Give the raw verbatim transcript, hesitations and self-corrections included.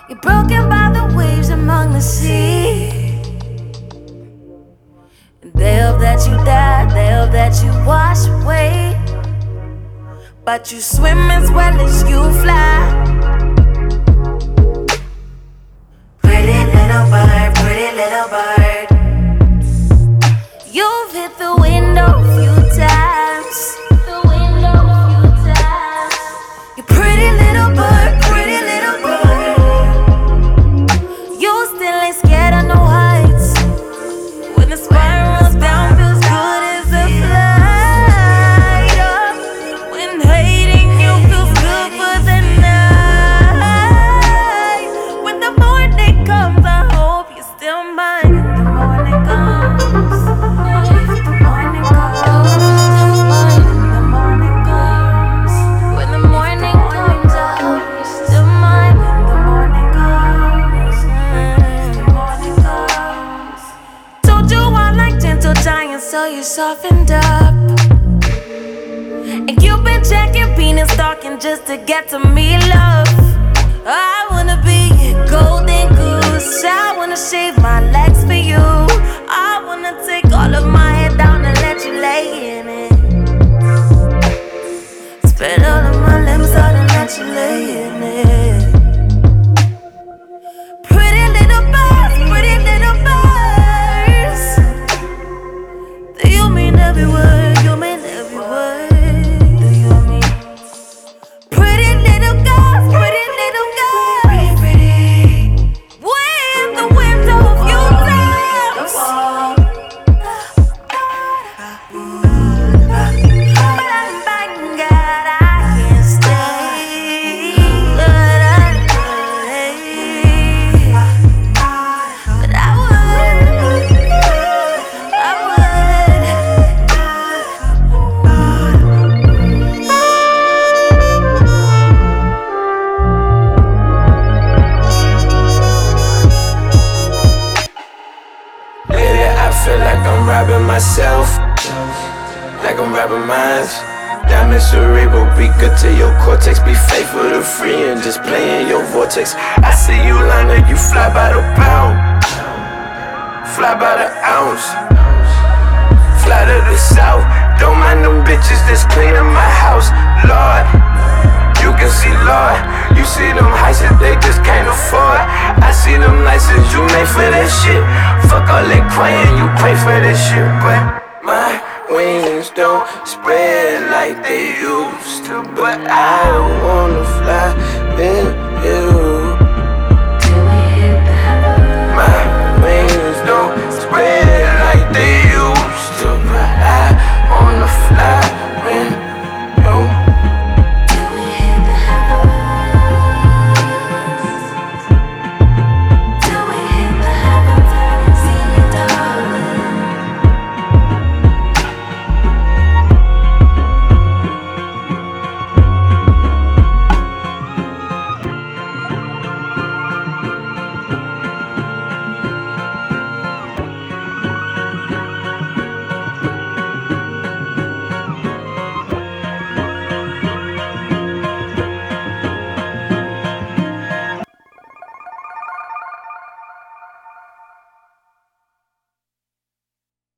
You're broken by the waves among the sea. They hope that you die, they hope that you wash away, but you swim as well as you fly. Pretty little bird, pretty little bird. You've hit the window a few times. The window a few times. You pretty little bird, pretty little bird. You still ain't scared of no heights. When the spirals down feels good as a flight. Oh, when hating you feels good for the night. When the morning comes, I hope you're still mine. The morning comes. So you softened up, and you've been checking, being and stalking just to get to me, love. I wanna be your golden goose. I wanna shave my legs for you. I wanna take all of my hair down and let you lay in it. Spread all of my limbs out and let you lay in it. Pretty little birds, pretty little birds. Do you mean every word? You mean every word? Do you mean pretty little girls, pretty little girls? Pretty, pretty. With the window of your times. But I'm back, God, I can't stay. But I would. But I would. I would. Lately I feel like I'm robbing myself, like I'm robbing minds. Diamond cerebral, be good to your cortex. Be faithful to free and just play in your vortex. I see you Lana, you fly by the pound, fly by the ounce, fly to the south. Don't mind them bitches that's cleaning my house. Lord, you can see Lord. You see them heights that they just can't afford. I see them licenses you made for that shit. Fuck all that crying, you pray for that shit. But my wings don't spread like they used to. But I wanna fly, been